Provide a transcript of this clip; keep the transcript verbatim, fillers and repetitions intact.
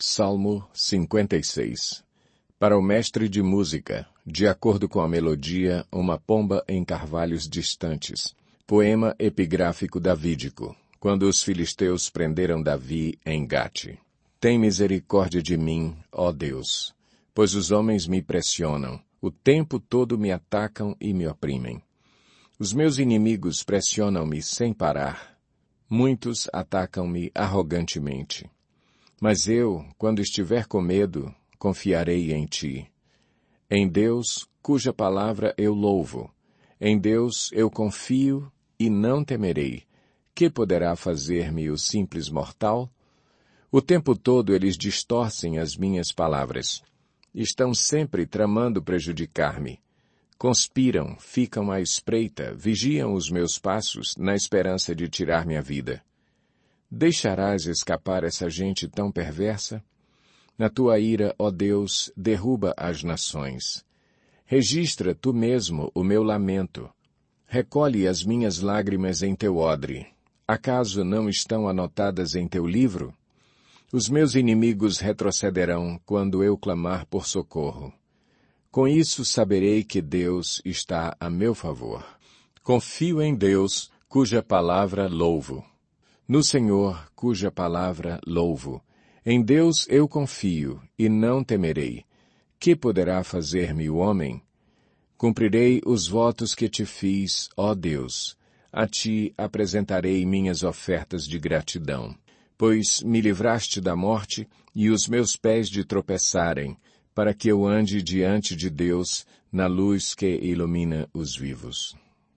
Salmo cinquenta e seis. Para o mestre de música, de acordo com a melodia, uma pomba em carvalhos distantes. Poema epigráfico davídico, quando os filisteus prenderam Davi em Gate. Tem misericórdia de mim, ó Deus, pois os homens me pressionam, o tempo todo me atacam e me oprimem. Os meus inimigos pressionam-me sem parar. Muitos atacam-me arrogantemente. Mas eu, quando estiver com medo, confiarei em ti. Em Deus, cuja palavra eu louvo. Em Deus eu confio e não temerei. Que poderá fazer-me o simples mortal? O tempo todo eles distorcem as minhas palavras. Estão sempre tramando prejudicar-me. Conspiram, ficam à espreita, vigiam os meus passos na esperança de tirar minha vida. Deixarás escapar essa gente tão perversa? Na tua ira, ó Deus, derruba as nações. Registra tu mesmo o meu lamento. Recolhe as minhas lágrimas em teu odre. Acaso não estão anotadas em teu livro? Os meus inimigos retrocederão quando eu clamar por socorro. Com isso saberei que Deus está a meu favor. Confio em Deus, cuja palavra louvo. No Senhor, cuja palavra louvo. Em Deus eu confio, e não temerei. Que poderá fazer-me o homem? Cumprirei os votos que te fiz, ó Deus. A ti apresentarei minhas ofertas de gratidão. Pois me livraste da morte e os meus pés de tropeçarem, para que eu ande diante de Deus na luz que ilumina os vivos.